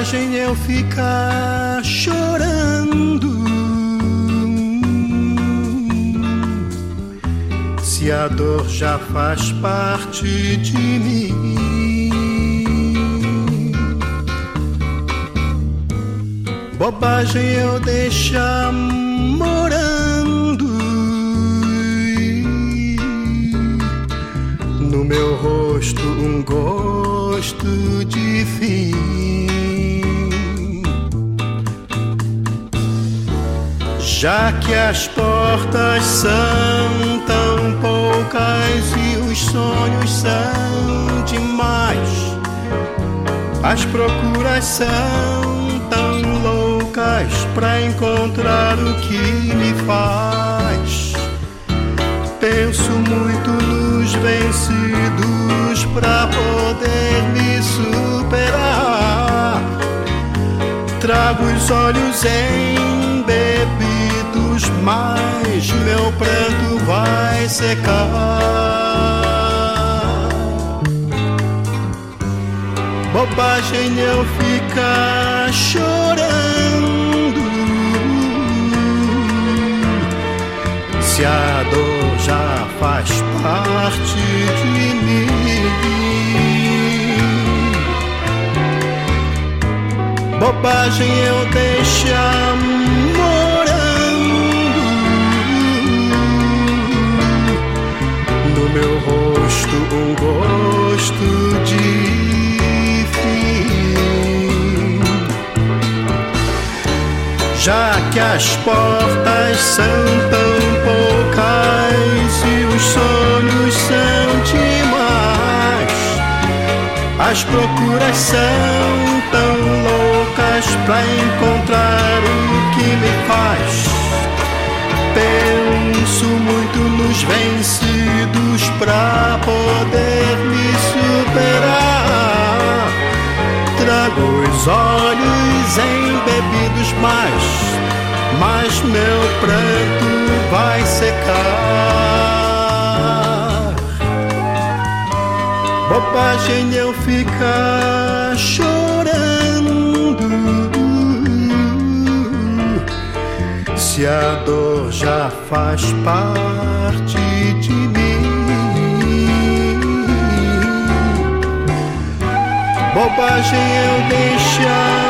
Bobagem eu ficar chorando, se a dor já faz parte de mim. Bobagem eu deixar morando no meu rosto um gosto de fim. Já que as portas são tão poucas e os sonhos são demais, as procuras são tão loucas pra encontrar o que me faz. Penso muito nos vencidos pra poder me superar. Trago os olhos embebidos, mas meu pranto vai secar. Bobagem eu ficar chorando, se a dor já faz parte de mim. Bobagem eu deixar morando no meu rosto um gosto de fim. Já que as portas são tão poucas e os sonhos são demais, as procuras são tão loucas pra encontrar o que me faz. Penso muito nos vencidos pra poder me superar. Trago os olhos embebidos, mas meu pranto vai secar. Bobagem eu ficar chorando, se a dor já faz parte de mim. Bobagem eu deixar